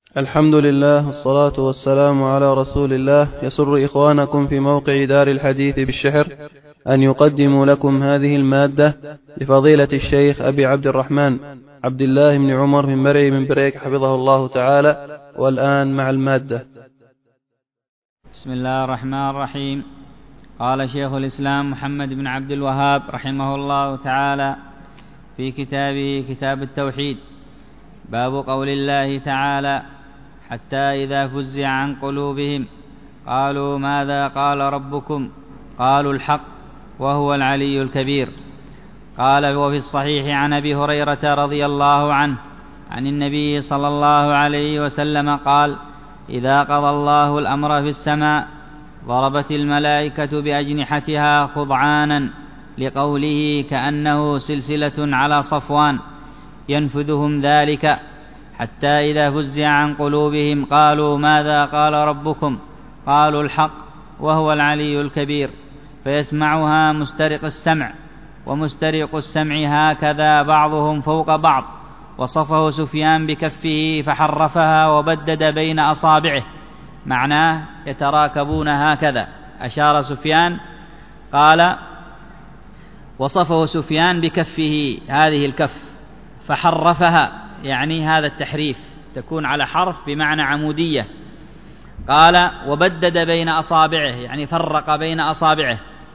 الحمد لله والصلاة والسلام على رسول الله. يسر إخوانكم في موقع دار الحديث بالشحر أن يقدموا لكم هذه المادة لفضيلة الشيخ أبي عبد الرحمن عبد الله بن عمر بن مرعي بن بريك حفظه الله تعالى. والآن مع المادة. بسم الله الرحمن الرحيم. قال شيخ الإسلام محمد بن عبد الوهاب رحمه الله تعالى في كتابه كتاب التوحيد: باب قول الله تعالى: حتى إذا فزع عن قلوبهم قالوا ماذا قال ربكم قالوا الحق وهو العلي الكبير. قال: وفي الصحيح عن أبي هريرة رضي الله عنه عن النبي صلى الله عليه وسلم قال: إذا قضى الله الأمر في السماء ضربت الملائكة بأجنحتها خضعانا، لقوله: كأنه سلسلة على صفوان، ينفذهم ذلك حتى إذا فزع عن قلوبهم قالوا ماذا قال ربكم قالوا الحق وهو العلي الكبير، فيسمعها مسترق السمع ومسترق السمع هكذا بعضهم فوق بعض. وصفه سفيان بكفه فحرفها وبدد بين أصابعه، معناه يتراكبون هكذا. أشار سفيان، قال: وصفه سفيان بكفه، هذه الكف، فحرفها، يعني هذا التحريف تكون على حرف بمعنى عمودية. قال: وبدد بين أصابعه، يعني فرق بين أصابعه،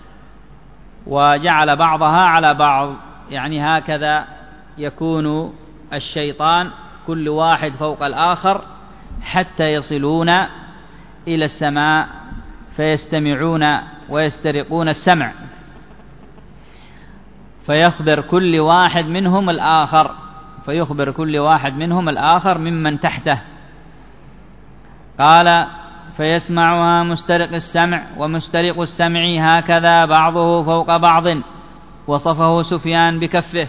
وجعل بعضها على بعض، يعني هكذا يكون الشيطان كل واحد فوق الآخر حتى يصلون إلى السماء فيستمعون ويسترقون السمع، فيخبر كل واحد منهم الآخر ممن تحته. قال: فيسمعها مسترق السمع ومسترق السمع هكذا بعضه فوق بعض. وصفه سفيان بكفه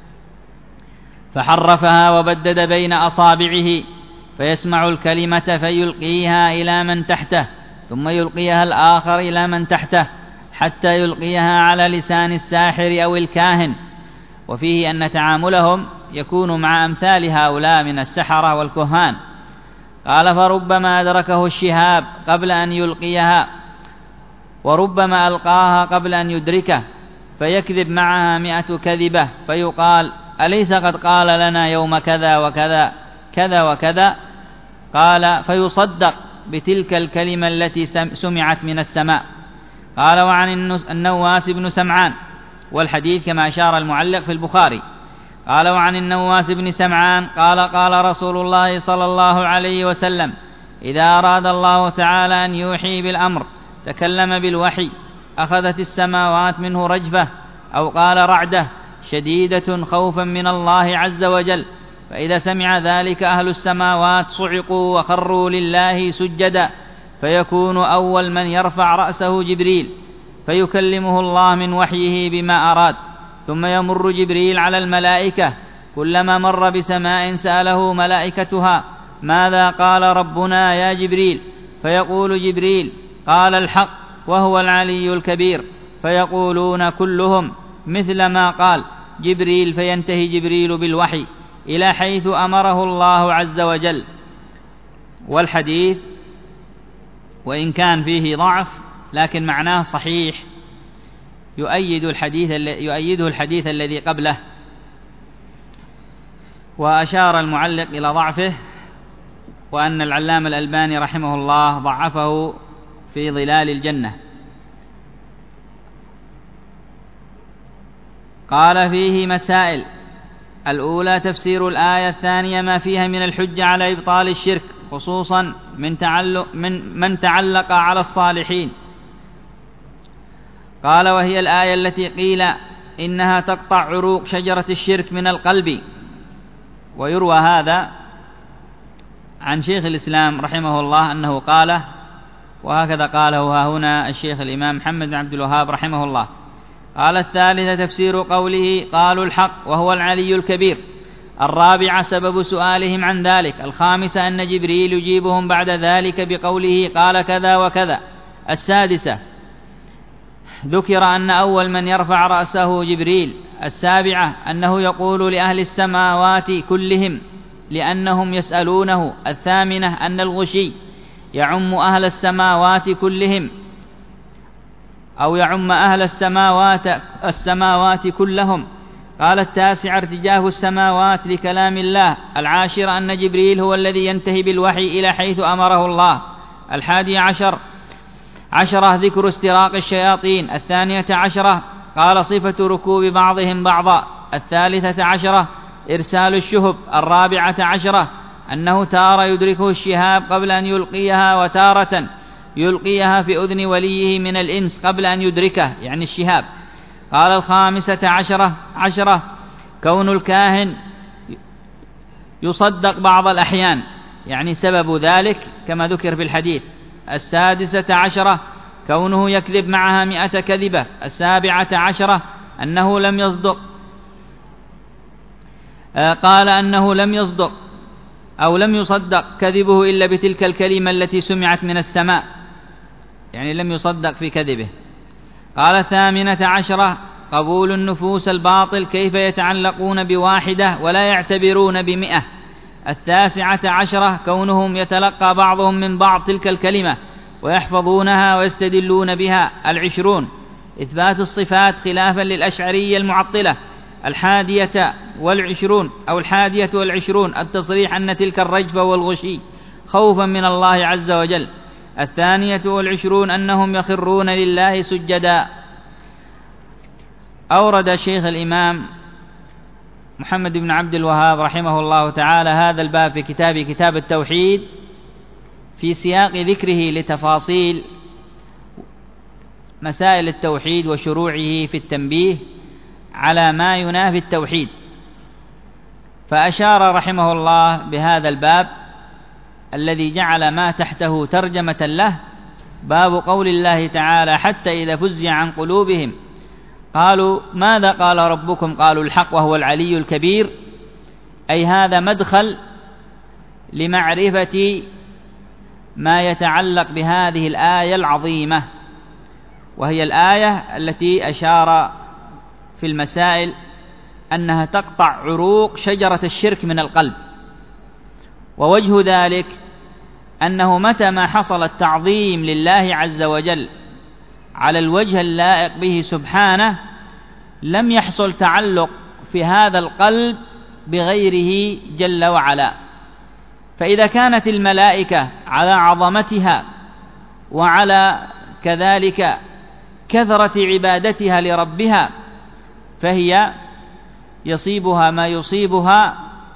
فحرفها وبدد بين أصابعه، فيسمع الكلمة فيلقيها إلى من تحته، ثم يلقيها الآخر إلى من تحته، حتى يلقيها على لسان الساحر أو الكاهن. وفيه أن تعاملهم يكون مع أمثال هؤلاء من السحرة والكهان. قال: فربما أدركه الشهاب قبل أن يلقيها، وربما ألقاها قبل أن يدركه، فيكذب معها 100 كذبة، فيقال: أليس قد قال لنا يوم كذا وكذا كذا وكذا؟ قال: فيصدق بتلك الكلمة التي سمعت من السماء. قال: وعن النواس بن سمعان، والحديث كما أشار المعلق في البخاري. قال: وعن النواس بن سمعان قال: قال رسول الله صلى الله عليه وسلم: إذا أراد الله تعالى أن يوحي بالأمر تكلم بالوحي، أخذت السماوات منه رجفة، أو قال رعدة شديدة خوفا من الله عز وجل، فإذا سمع ذلك أهل السماوات صعقوا وخروا لله سجدا، فيكون أول من يرفع رأسه جبريل، فيكلمه الله من وحيه بما أراد، ثم يمر جبريل على الملائكة، كلما مر بسماء سأله ملائكتها: ماذا قال ربنا يا جبريل؟ فيقول جبريل: قال الحق وهو العلي الكبير، فيقولون كلهم مثل ما قال جبريل، فينتهي جبريل بالوحي إلى حيث أمره الله عز وجل. والحديث وإن كان فيه ضعف لكن معناه صحيح، يؤيده الحديث الذي قبله. وأشار المعلق إلى ضعفه، وأن العلامة الألباني رحمه الله ضعفه في ظلال الجنة. قال: فيه مسائل: الأولى تفسير الآية، الثانية ما فيها من الحجة على إبطال الشرك، خصوصا من تعلق على الصالحين. قال: وهي الآية التي قيل إنها تقطع عروق شجرة الشرك من القلب. ويروى هذا عن شيخ الإسلام رحمه الله أنه قاله، وهكذا قاله هنا الشيخ الإمام محمد بن عبد الوهاب رحمه الله. قال: الثالثة تفسير قوله قالوا الحق وهو العلي الكبير. الرابعة سبب سؤالهم عن ذلك. الخامسة أن جبريل يجيبهم بعد ذلك بقوله قال كذا وكذا. السادسة ذكر أن أول من يرفع رأسه جبريل. السابعة أنه يقول لأهل السماوات كلهم لأنهم يسألونه. 8 أن الغشي يعم أهل السماوات كلهم أو يعم أهل السماوات كلهم. قال 9 ارتجاف السماوات لكلام الله. 10 أن جبريل هو الذي ينتهي بالوحي إلى حيث أمره الله. 11 ذكر استراق الشياطين. 12 قال صفة ركوب بعضهم بعضا. 13 إرسال الشهب. 14 أنه تارة يدركه الشهاب قبل أن يلقيها، وتارة يلقيها في أذن وليه من الإنس قبل أن يدركه، يعني الشهاب. قال 15 كون الكاهن يصدق بعض الأحيان، يعني سبب ذلك كما ذكر في الحديث. 16 كونه يكذب معها 100 كذبة. 17 أنه لم يصدق، قال أنه لم يصدق أو لم يصدق كذبه إلا بتلك الكلمة التي سمعت من السماء، يعني لم يصدق في كذبه. قال 18 قبول النفوس الباطل، كيف يتعلقون بواحدة ولا يعتبرون ب100. 19 كونهم يتلقى بعضهم من بعض تلك الكلمة ويحفظونها ويستدلون بها. 20 إثبات الصفات خلافا للأشعرية المعطلة. 21 التصريح أن تلك الرجفة والغشي خوفا من الله عز وجل. 22 أنهم يخرون لله سجدا. أورد الشيخ الإمام محمد بن عبد الوهاب رحمه الله تعالى هذا الباب في كتاب التوحيد في سياق ذكره لتفاصيل مسائل التوحيد وشروعه في التنبيه على ما ينافي التوحيد. فأشار رحمه الله بهذا الباب الذي جعل ما تحته ترجمة له باب قول الله تعالى: حتى إذا فزع عن قلوبهم قالوا ماذا قال ربكم؟ قالوا الحق وهو العلي الكبير. أي هذا مدخل لمعرفة ما يتعلق بهذه الآية العظيمة، وهي الآية التي أشار في المسائل أنها تقطع عروق شجرة الشرك من القلب. ووجه ذلك أنه متى ما حصل التعظيم لله عز وجل على الوجه اللائق به سبحانه لم يحصل تعلق في هذا القلب بغيره جل وعلا. فإذا كانت الملائكة على عظمتها وعلى كذلك كثرة عبادتها لربها فهي يصيبها ما يصيبها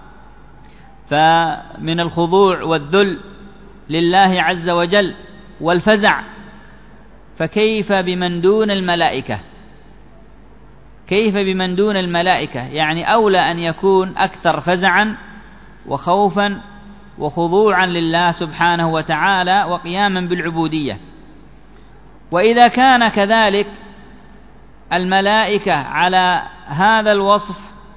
فمن الخضوع والذل لله عز وجل والفزع، فكيف بمن دون الملائكة؟ كيف بمن دون الملائكة؟ يعني أولى أن يكون أكثر فزعا وخوفا وخضوعا لله سبحانه وتعالى وقياما بالعبودية. وإذا كان كذلك الملائكة على هذا الوصف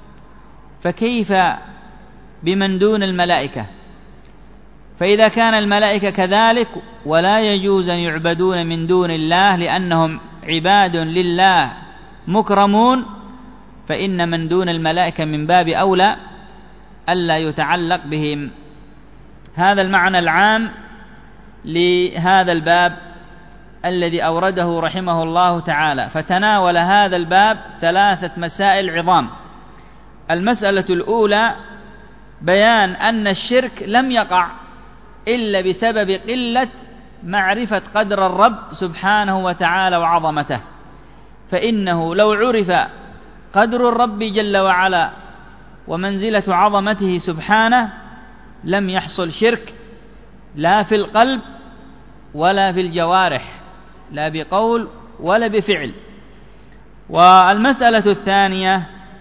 فكيف بمن دون الملائكة؟ فإذا كان الملائكة كذلك ولا يجوز أن يعبدون من دون الله لأنهم عباد لله مكرمون، فإن من دون الملائكة من باب أولى ألا يتعلق بهم. هذا المعنى العام لهذا الباب الذي أورده رحمه الله تعالى. فتناول هذا الباب 3 مسائل عظام. المسألة الأولى بيان أن الشرك لم يقع إلا بسبب قلة معرفة قدر الرب سبحانه وتعالى وعظمته، فإنه لو عرف قدر الرب جل وعلا ومنزلة عظمته سبحانه لم يحصل شرك لا في القلب ولا في الجوارح، لا بقول ولا بفعل. والمسألة الثانية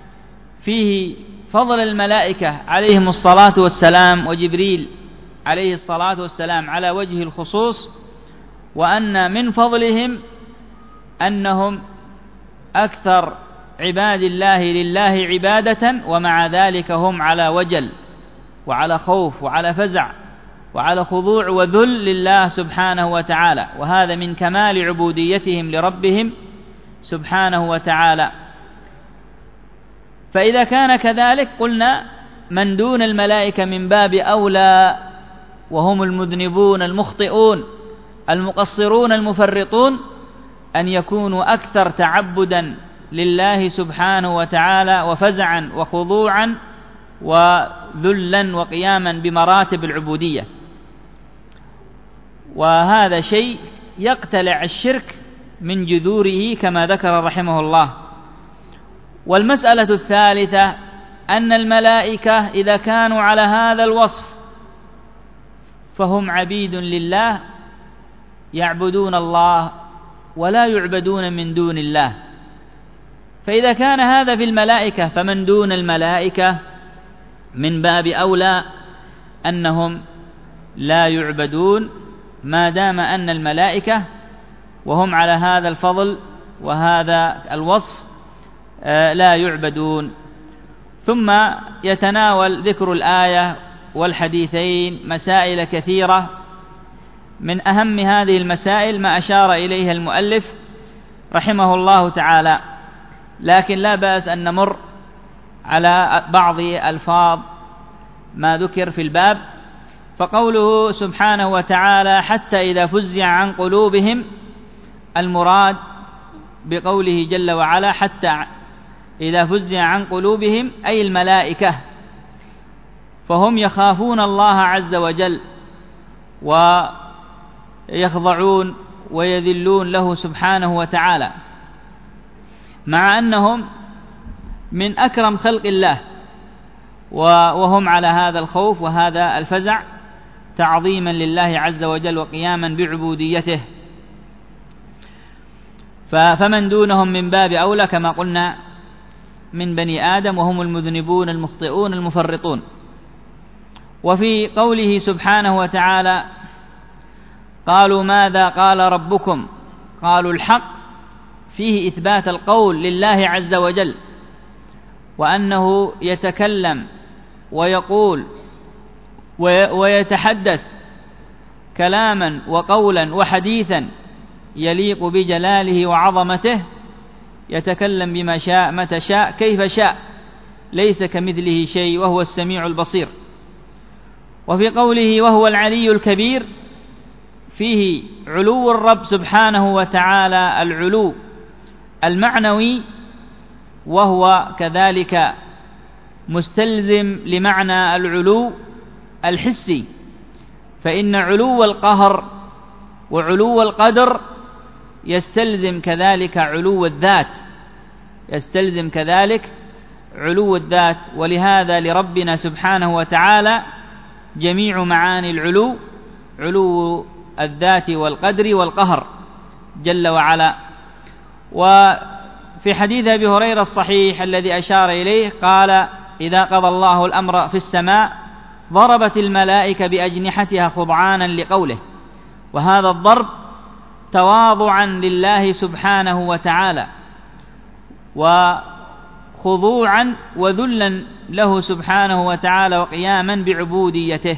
فيه فضل الملائكة عليهم الصلاة والسلام وجبريل عليه الصلاة والسلام على وجه الخصوص، وأن من فضلهم أنهم أكثر عباد الله لله عبادة، ومع ذلك هم على وجل وعلى خوف وعلى فزع وعلى خضوع وذل لله سبحانه وتعالى، وهذا من كمال عبوديتهم لربهم سبحانه وتعالى. فإذا كان كذلك قلنا من دون الملائكة من باب أولى، وهم المذنبون المخطئون المقصرون المفرطون، أن يكونوا أكثر تعبدا لله سبحانه وتعالى وفزعا وخضوعا وذلا وقياما بمراتب العبودية. وهذا شيء يقتلع الشرك من جذوره كما ذكر رحمه الله. والمسألة الثالثة أن الملائكة إذا كانوا على هذا الوصف فهم عبيد لله يعبدون الله ولا يعبدون من دون الله. فإذا كان هذا في الملائكة فمن دون الملائكة من باب أولى أنهم لا يعبدون، ما دام أن الملائكة وهم على هذا الفضل وهذا الوصف لا يعبدون. ثم يتناول ذكر الآية والحديثين مسائل كثيرة، من أهم هذه المسائل ما أشار إليها المؤلف رحمه الله تعالى، لكن لا بأس أن نمر على بعض ألفاظ ما ذكر في الباب. فقوله سبحانه وتعالى حتى إذا فزع عن قلوبهم، المراد بقوله جل وعلا حتى إذا فزع عن قلوبهم أي الملائكة، فهم يخافون الله عز وجل ويخضعون ويذلون له سبحانه وتعالى، مع أنهم من أكرم خلق الله، وهم على هذا الخوف وهذا الفزع تعظيما لله عز وجل وقياما بعبوديته. فمن دونهم من باب أولى كما قلنا من بني آدم، وهم المذنبون المخطئون المفرطون. وفي قوله سبحانه وتعالى قالوا ماذا قال ربكم قالوا الحق، فيه إثبات القول لله عز وجل، وأنه يتكلم ويقول ويتحدث كلاما وقولا وحديثا يليق بجلاله وعظمته، يتكلم بما شاء متى شاء كيف شاء، ليس كمثله شيء وهو السميع البصير. وفي قوله وهو العلي الكبير، فيه علو الرب سبحانه وتعالى العلو المعنوي، وهو كذلك مستلزم لمعنى العلو الحسي، فإن علو القهر وعلو القدر يستلزم كذلك علو الذات، يستلزم كذلك علو الذات. ولهذا لربنا سبحانه وتعالى جميع معاني العلو، علو الذات والقدر والقهر جل وعلا. وفي حديث أبي هريرة الصحيح الذي أشار إليه قال إذا قضى الله الأمر في السماء ضربت الملائكة بأجنحتها خضعانا لقوله، وهذا الضرب تواضعا لله سبحانه وتعالى وخضوعا وذلا له سبحانه وتعالى وقياما بعبوديته.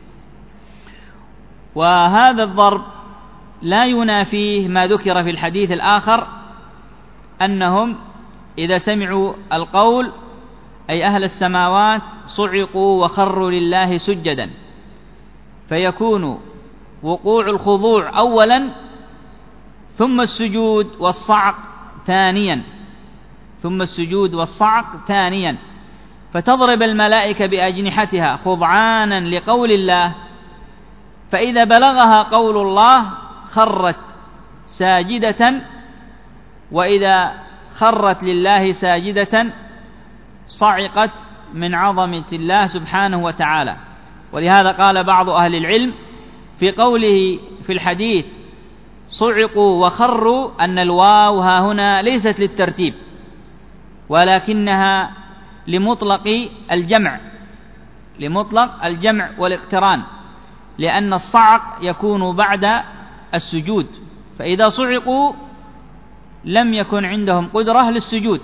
وهذا الضرب لا ينافيه ما ذكر في الحديث الآخر أنهم إذا سمعوا القول أي أهل السماوات صعقوا وخروا لله سجدا، فيكون وقوع الخضوع أولا ثم السجود والصعق ثانيا، ثم السجود والصعق ثانيا، فتضرب الملائكة بأجنحتها خضعانا لقول الله، فإذا بلغها قول الله خرت ساجدة، وإذا خرت لله ساجدة صعقت من عظمة الله سبحانه وتعالى. ولهذا قال بعض أهل العلم في قوله في الحديث صعقوا وخروا أن الواو ها هنا ليست للترتيب ولكنها لمطلق الجمع، لمطلق الجمع والاقتران، لأن الصعق يكون بعد السجود، فإذا صعقوا لم يكن عندهم قدرة للسجود،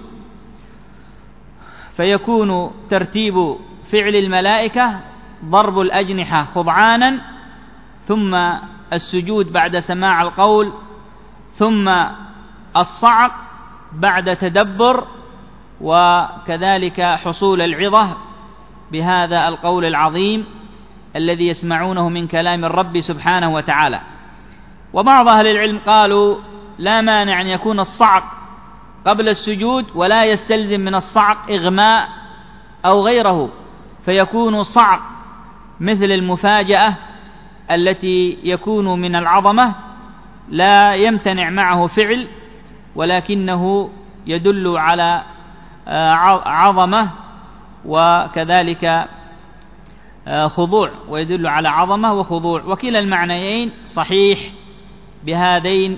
فيكون ترتيب فعل الملائكة ضرب الأجنحة خضعانا، ثم السجود بعد سماع القول، ثم الصعق بعد تدبر وكذلك حصول العظة بهذا القول العظيم الذي يسمعونه من كلام الرب سبحانه وتعالى. وبعض أهل العلم قالوا لا مانع أن يكون الصعق قبل السجود ولا يستلزم من الصعق إغماء أو غيره، فيكون صعق مثل المفاجأة التي يكون من العظمة لا يمتنع معه فعل، ولكنه يدل على عظمة وكذلك خضوع، ويدل على عظمة وخضوع، وكلا المعنيين صحيح بهذين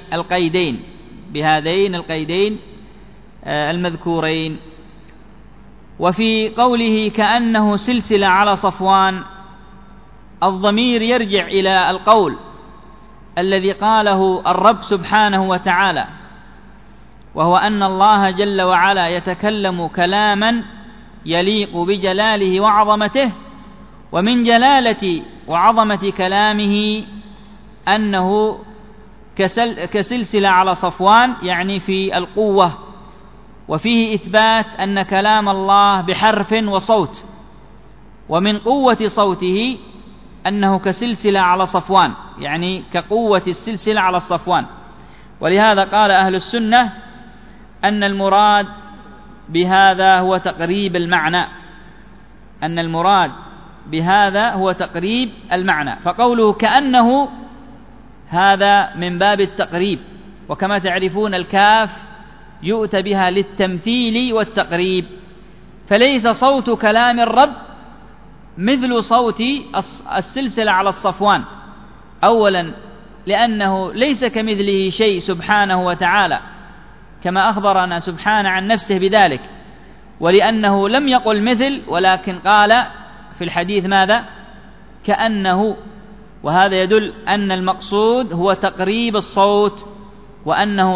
القيدين المذكورين. وفي قوله كأنه سلسلة على صفوان، الضمير يرجع إلى القول الذي قاله الرب سبحانه وتعالى، وهو أن الله جل وعلا يتكلم كلاما يليق بجلاله وعظمته، ومن جلالة وعظمة كلامه أنه كسلسلة على صفوان، يعني في القوة، وفيه إثبات أن كلام الله بحرف وصوت، ومن قوة صوته أنه كسلسلة على صفوان، يعني كقوة السلسلة على الصفوان. ولهذا قال أهل السنة أن المراد بهذا هو تقريب المعنى، فقوله كأنه هذا من باب التقريب، وكما تعرفون الكاف يؤتى بها للتمثيل والتقريب، فليس صوت كلام الرب مثل صوت السلسلة على الصفوان، أولا لأنه ليس كمثله شيء سبحانه وتعالى كما أخبرنا سبحانه عن نفسه بذلك، ولأنه لم يقل مثل، ولكن قال في الحديث ماذا؟ كأنه، وهذا يدل أن المقصود هو تقريب الصوت، وأنه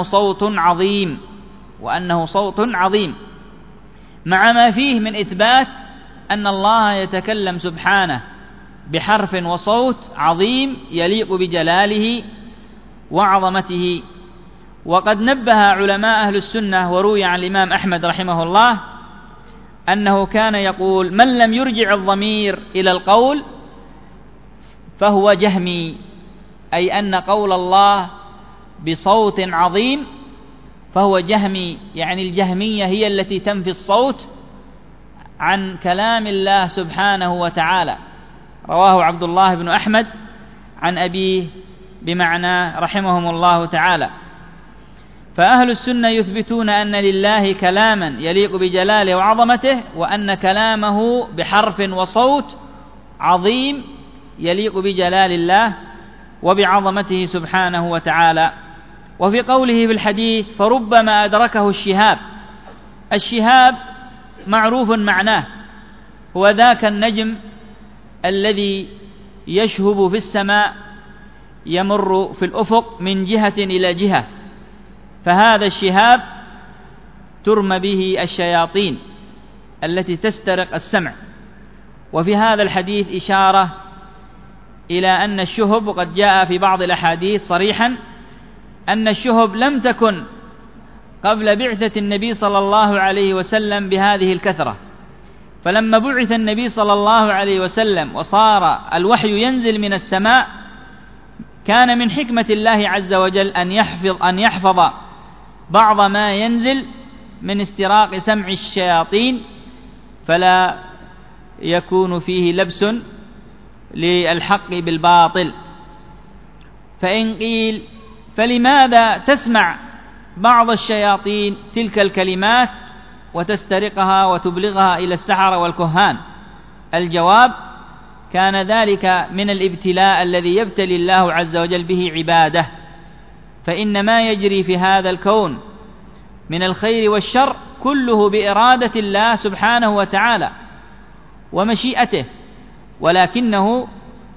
صوت عظيم، مع ما فيه من إثبات أن الله يتكلم سبحانه بحرف وصوت عظيم يليق بجلاله وعظمته. وقد نبه علماء أهل السنة، وروي عن الإمام أحمد رحمه الله أنه كان يقول من لم يرجع الضمير إلى القول فهو جهمي، أي أن قول الله بصوت عظيم فهو جهمي، يعني الجهمية هي التي تنفي الصوت عن كلام الله سبحانه وتعالى. رواه عبد الله بن أحمد عن أبيه بمعنى رحمهم الله تعالى. فأهل السنة يثبتون أن لله كلاما يليق بجلاله وعظمته، وأن كلامه بحرف وصوت عظيم يليق بجلال الله وبعظمته سبحانه وتعالى. وفي قوله في الحديث فربما أدركه الشهاب معروف معناه، هو ذاك النجم الذي يشهب في السماء يمر في الأفق من جهة إلى جهة، فهذا الشهاب ترمى به الشياطين التي تسترق السمع. وفي هذا الحديث إشارة إلى أن الشهب، وقد جاء في بعض الأحاديث صريحا أن الشهب لم تكن قبل بعثة النبي صلى الله عليه وسلم بهذه الكثرة، فلما بعث النبي صلى الله عليه وسلم وصار الوحي ينزل من السماء، كان من حكمة الله عز وجل أن يحفظ بعض ما ينزل من استراق سمع الشياطين، فلا يكون فيه لبس للحق بالباطل. فإن قيل فلماذا تسمع بعض الشياطين تلك الكلمات وتسترقها وتبلغها إلى السحرة والكهان؟ الجواب: كان ذلك من الابتلاء الذي يبتلي الله عز وجل به عباده، فإن ما يجري في هذا الكون من الخير والشر كله بإرادة الله سبحانه وتعالى ومشيئته، ولكنه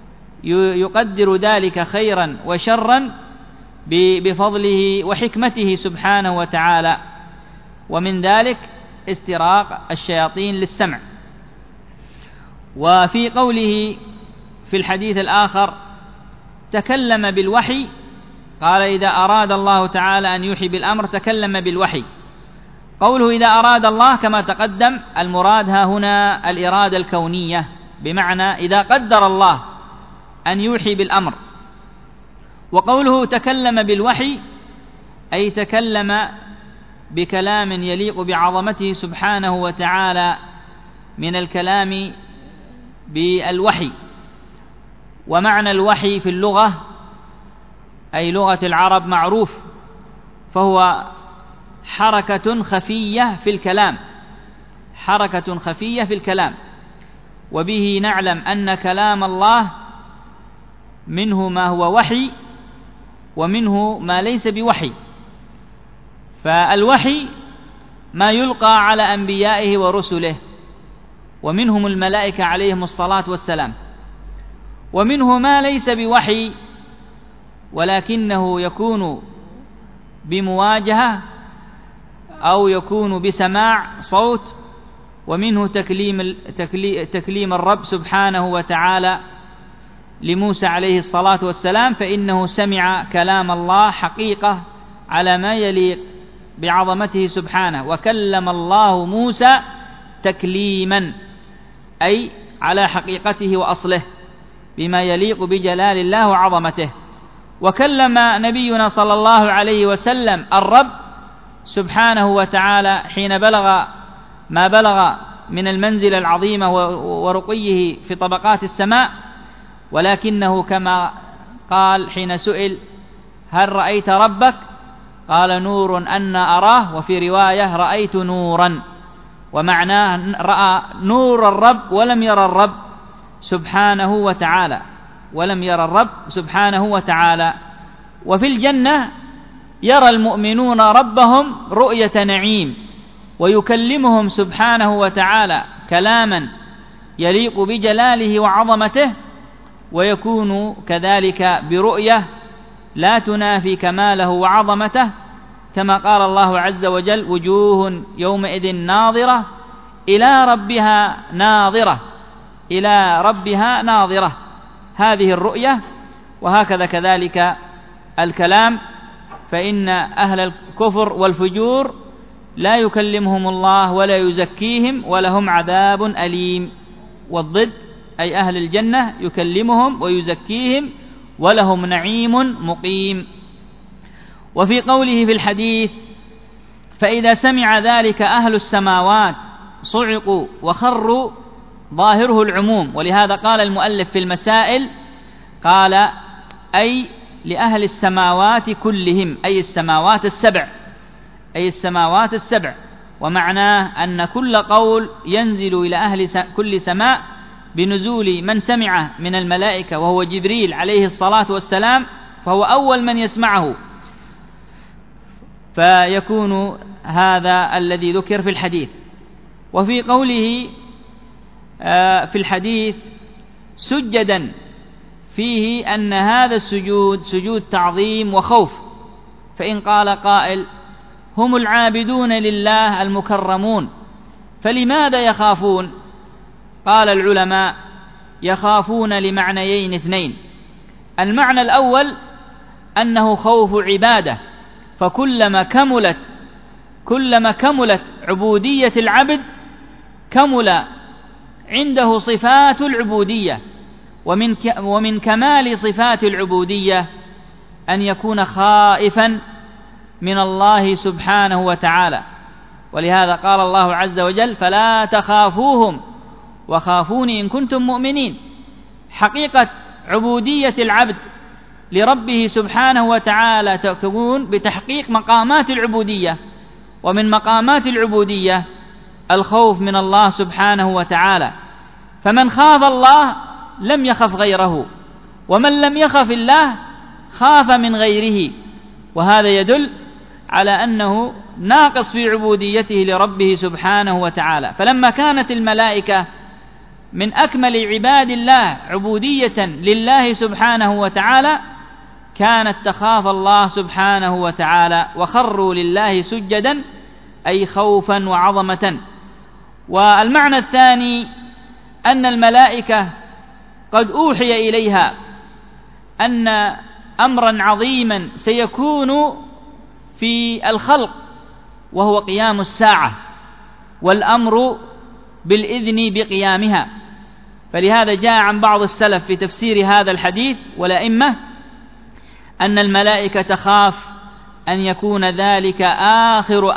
يقدر ذلك خيرا وشرا بفضله وحكمته سبحانه وتعالى، ومن ذلك استراق الشياطين للسمع. وفي قوله في الحديث الآخر تكلم بالوحي، قال إذا أراد الله تعالى أن يوحي بالأمر تكلم بالوحي، قوله إذا أراد الله كما تقدم، المراد ها هنا الإرادة الكونية، بمعنى إذا قدر الله أن يوحي بالأمر. وقوله تكلم بالوحي أي تكلم بكلام يليق بعظمته سبحانه وتعالى من الكلام بالوحي. ومعنى الوحي في اللغة أي لغة العرب معروف، فهو حركة خفية في الكلام، حركة خفية في الكلام. وبه نعلم أن كلام الله منه ما هو وحي ومنه ما ليس بوحي. فالوحي ما يلقى على أنبيائه ورسله، ومنهم الملائكة عليهم الصلاة والسلام، ومنه ما ليس بوحي ولكنه يكون بمواجهة أو يكون بسماع صوت، ومنه تكليم الرب سبحانه وتعالى لموسى عليه الصلاة والسلام، فإنه سمع كلام الله حقيقة على ما يليق بعظمته سبحانه. وكلم الله موسى تكليما أي على حقيقته وأصله بما يليق بجلال الله وعظمته. وكلم نبينا صلى الله عليه وسلم الرب سبحانه وتعالى حين بلغ ما بلغ من المنزلة العظيمة ورقيه في طبقات السماء، ولكنه كما قال حين سئل هل رأيت ربك؟ قال نور أنا أراه، وفي رواية رأيت نورا، ومعناه رأى نور الرب ولم يرى الرب سبحانه وتعالى، ولم يرى الرب سبحانه وتعالى. وفي الجنة يرى المؤمنون ربهم رؤية نعيم، ويكلمهم سبحانه وتعالى كلاما يليق بجلاله وعظمته، ويكون كذلك برؤية لا تنافي كماله وعظمته، كما قال الله عز وجل وجوه يومئذ ناظرة إلى ربها ناظرة، إلى ربها ناظرة، هذه الرؤية. وهكذا كذلك الكلام، فإن أهل الكفر والفجور لا يكلمهم الله ولا يزكيهم ولهم عذاب أليم، والضد أي أهل الجنة يكلمهم ويزكيهم ولهم نعيم مقيم. وفي قوله في الحديث فإذا سمع ذلك أهل السماوات صعقوا وخروا، ظاهره العموم، ولهذا قال المؤلف في المسائل قال أي لأهل السماوات كلهم، أي السماوات السبع، أي السماوات السبع. ومعناه أن كل قول ينزل إلى أهل كل سماء بنزول من سمعه من الملائكة وهو جبريل عليه الصلاة والسلام، فهو أول من يسمعه، فيكون هذا الذي ذكر في الحديث. وفي قوله في الحديث سجدا، فيه أن هذا السجود سجود تعظيم وخوف. فإن قال قائل هم العابدون لله المكرمون فلماذا يخافون؟ قال العلماء يخافون لمعنيين اثنين. المعنى الأول أنه خوف عبادة، فكلما كملت عبودية العبد كمل عنده صفات العبودية، ومن كمال صفات العبودية أن يكون خائفا من الله سبحانه وتعالى. ولهذا قال الله عز وجل فلا تخافوهم وخافوني إن كنتم مؤمنين. حقيقة عبودية العبد لربه سبحانه وتعالى تكون بتحقيق مقامات العبودية، ومن مقامات العبودية الخوف من الله سبحانه وتعالى. فمن خاف الله لم يخف غيره، ومن لم يخف الله خاف من غيره، وهذا يدل على أنه ناقص في عبوديته لربه سبحانه وتعالى. فلما كانت الملائكة من أكمل عباد الله عبودية لله سبحانه وتعالى كانت تخاف الله سبحانه وتعالى، وخروا لله سجدا أي خوفا وعظمة. والمعنى الثاني أن الملائكة قد أوحي إليها أن أمرا عظيما سيكون في الخلق وهو قيام الساعة والأمر بالإذن بقيامها. فلهذا جاء عن بعض السلف في تفسير هذا الحديث والأئمة أن الملائكة تخاف أن يكون ذلك آخر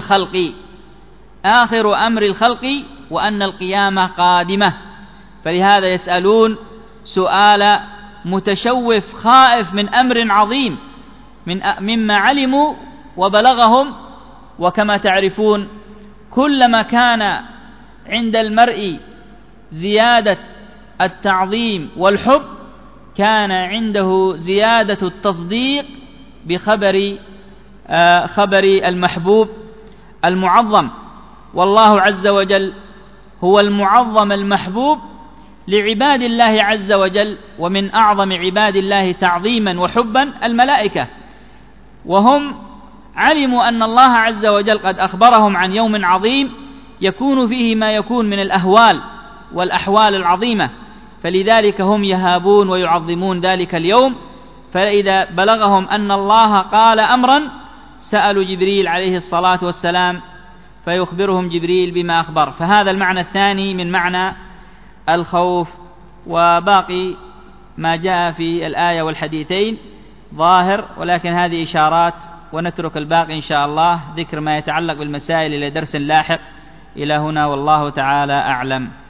أمر الخلق وأن القيامة قادمة، فلهذا يسألون سؤال متشوف خائف من أمر عظيم مما علموا وبلغهم. وكما تعرفون كلما كان عند المرء زيادة التعظيم والحب كان عنده زيادة التصديق بخبر المحبوب المعظم. والله عز وجل هو المعظم المحبوب لعباد الله عز وجل، ومن أعظم عباد الله تعظيما وحبا الملائكة، وهم علموا أن الله عز وجل قد أخبرهم عن يوم عظيم يكون فيه ما يكون من الأهوال والأحوال العظيمة، فلذلك هم يهابون ويعظمون ذلك اليوم. فإذا بلغهم أن الله قال أمرا سألوا جبريل عليه الصلاة والسلام فيخبرهم جبريل بما أخبر. فهذا المعنى الثاني من معنى الخوف. وباقي ما جاء في الآية والحديثين ظاهر، ولكن هذه إشارات، ونترك الباقي إن شاء الله ذكر ما يتعلق بالمسائل إلى درس لاحق. إلى هنا والله تعالى أعلم.